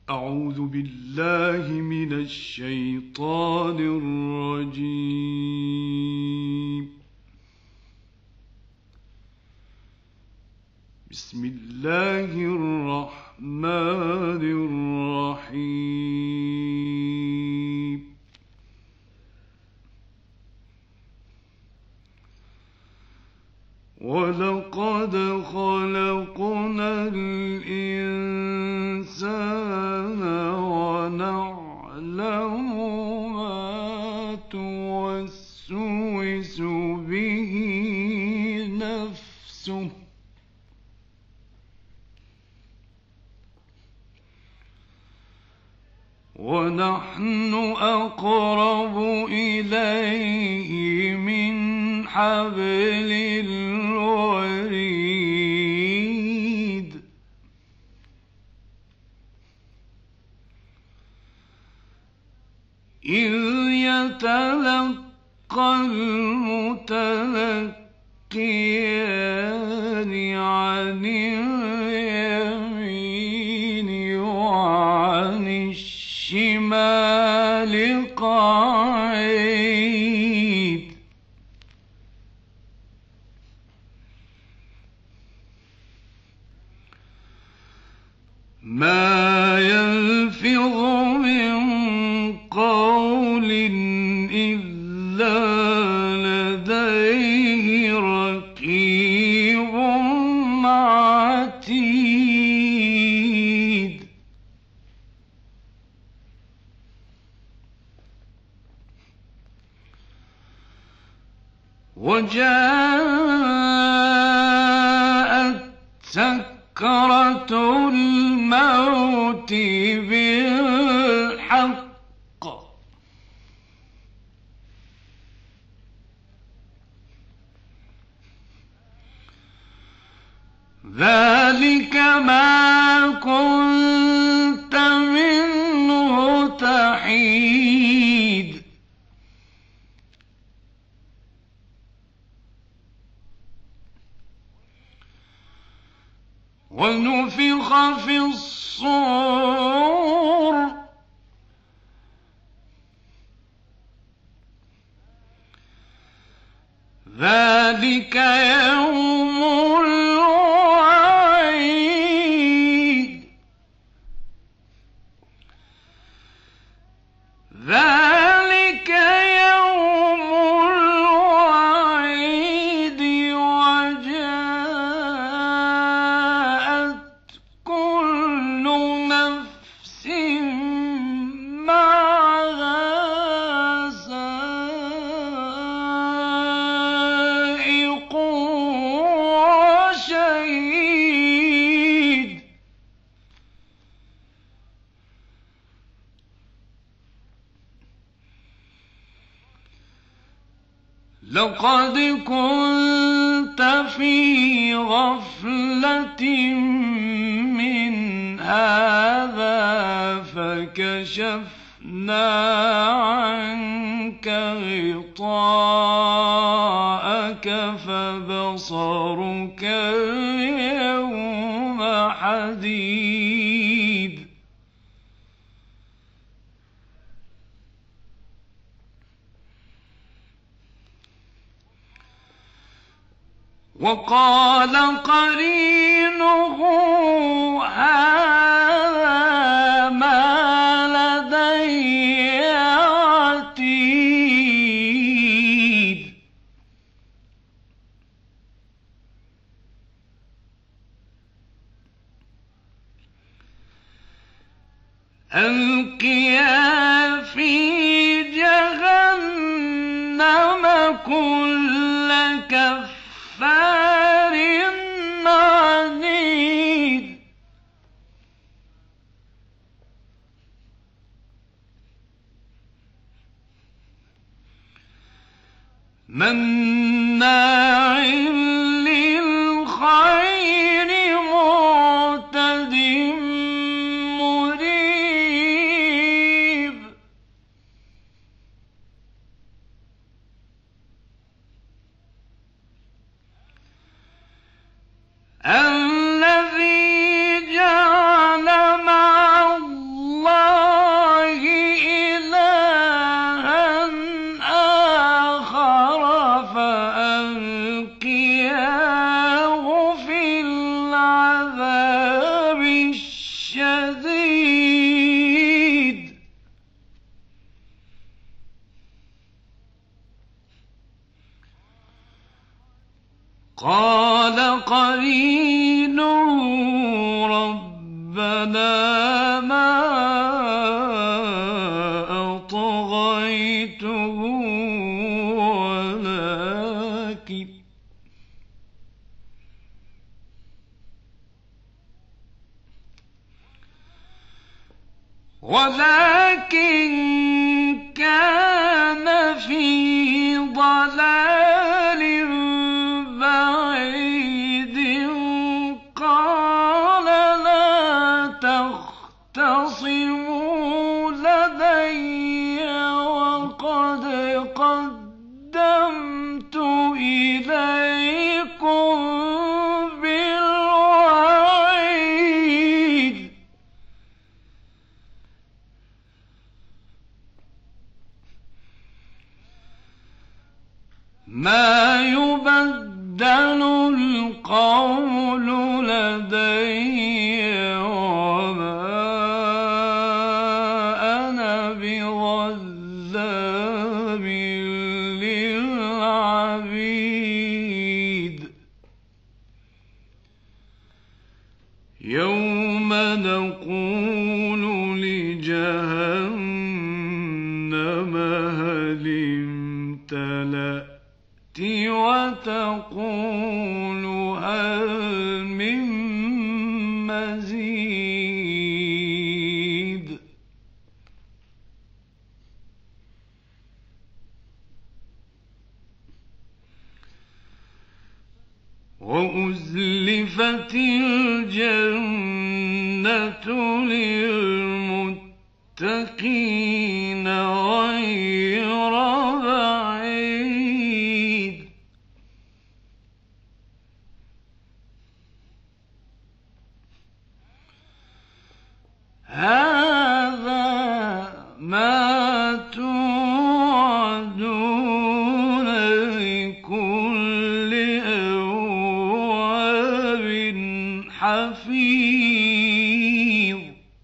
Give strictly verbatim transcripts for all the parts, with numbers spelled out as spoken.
أعوذ بالله من الشيطان الرجيم. بسم الله الرحمن الرحيم. ولقد خلقنا الإنسان ونعلم ما توسوس به نفسه ونحن أقرب إليه من حبل الوريد. إذ يتلقى المتلقيان عن اليمين وعن الشمال قعيد. ما يلفظ من قول إلا لديه رقيب عتيد. وجاءت سكرة الموت بالحق ذلك ما كنت منه تحيد. ونفخ في الصور ذلك يوم الوعيد. ذلك يوم الوعيد. وجاءت كل نفس معها سائق وشهيد. لقد كنت في غفلة من هذا فكشفنا عنك غطاءك فبصرك اليوم حديد. وقال قرينه هذا ما لدي عتيد. ألقيا في جهنم كل كفار عنيد. مناع للخير معتد مريب. الذي جعل مع الله قال قرينه ربنا ما أطغيته ولكن ولكن كان في ضلال بعيد قال لا تختصموا لدي وقد قدمت إليكم بالوعيد ما يبدل القول لدي وما أنا بظلام للعبيد يوم نقول لجهنم هل امتلأت وتقول هل من مزيد وأزلفت الجنة للمتقين غير بعيد هذا ما توعدون لكل أواب حفيظ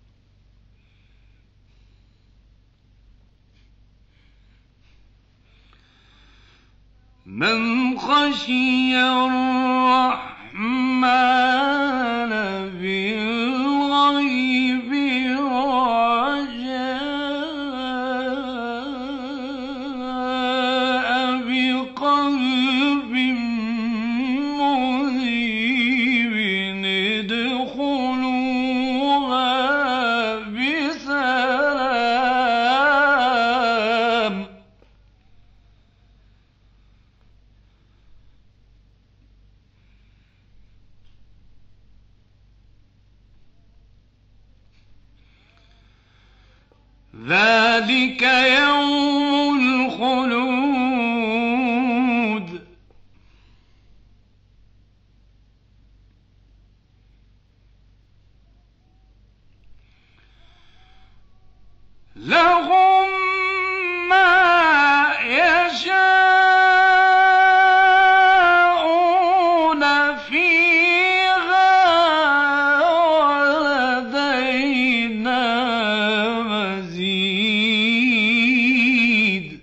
من خشي الرحمن بالغيب وجاء بقلب منيب ادخلوها بسلام ذلك يوم الخلود لهم ما يشاءون فيها ولدينا مزيد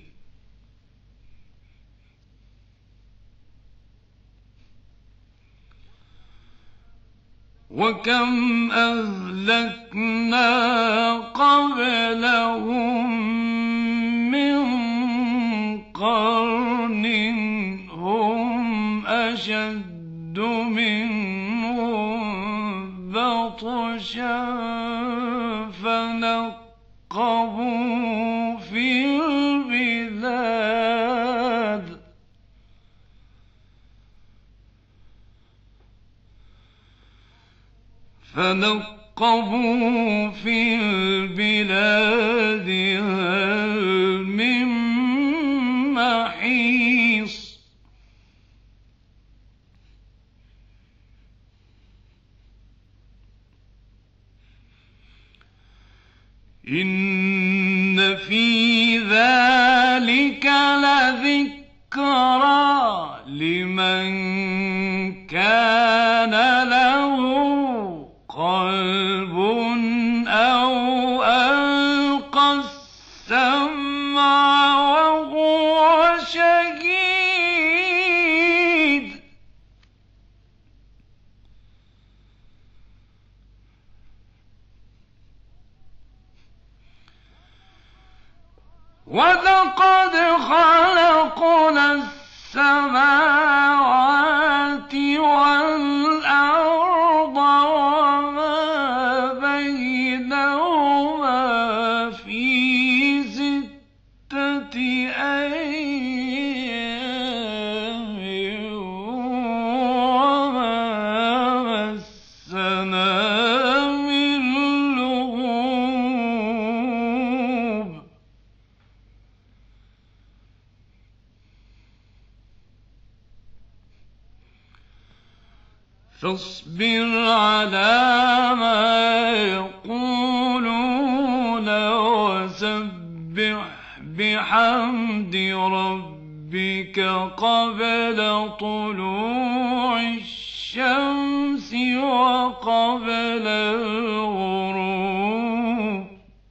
وكم أهلكنا قبلهم من قرن هم أشد منهم بطشا فنقبوا في البلاد فنقبوا في البلاد هل من محيص إن في ذلك لذكرى لمن كان له قلب أو ألقى السمع وهو شهيد ولقد خلقنا السماوات والأرض وما بينهما في ستة أيام وما مسنا من لغوب فاصبر على ما يقولون وسبح بحمد ربك قبل طلوع الشمس وقبل الغروب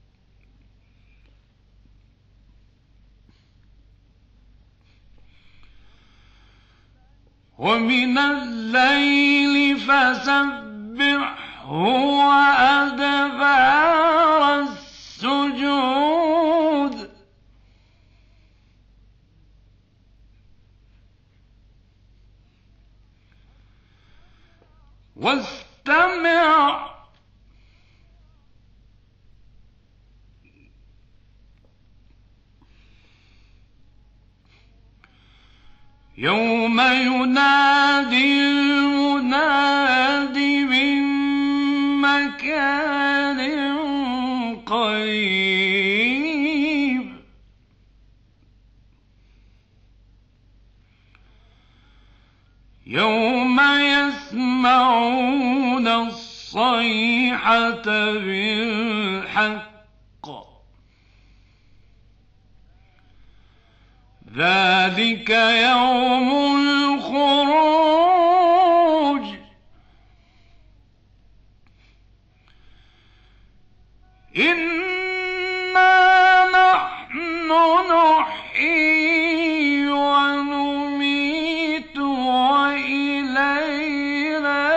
ومن الليل فسبحه وأدبار السجود واستمع يوم ينادي المناد من مكان قريب يوم يسمعون الصيحة بالحق ذلك يوم الخروج إنا نحن نحيي ونميت وإلينا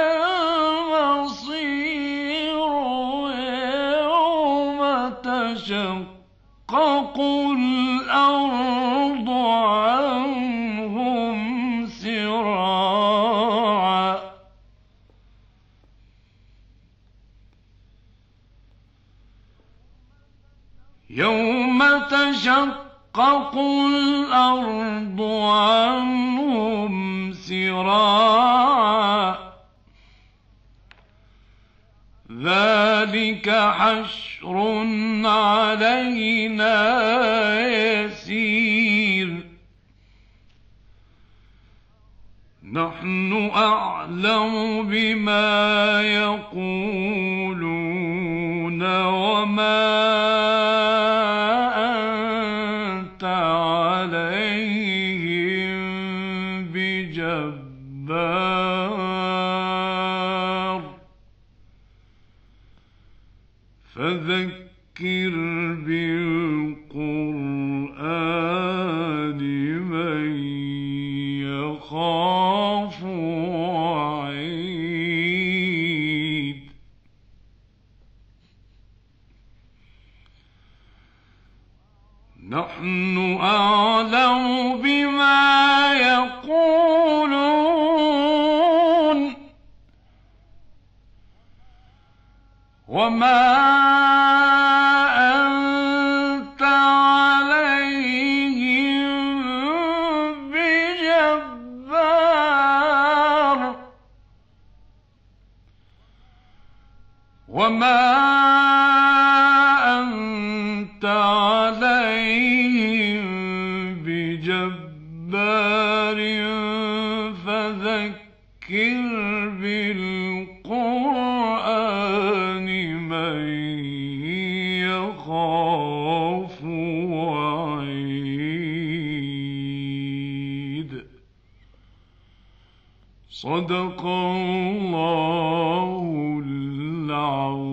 المصير يوم تشقق الأرض عنهم سراعا يوم تشقق الأرض عنهم سراعا ذلك حشر علينا يسير نحن أعلم بما يقولون وما أنت عليهم بجبار فذكر بالقرآن من يخاف وعيد نحن أعلم بما يقولون وما أنت عليهم بجبار وما أنت عليهم بجبار فذكر بالقرآن من يخاف وعيد صدق الله العظيم.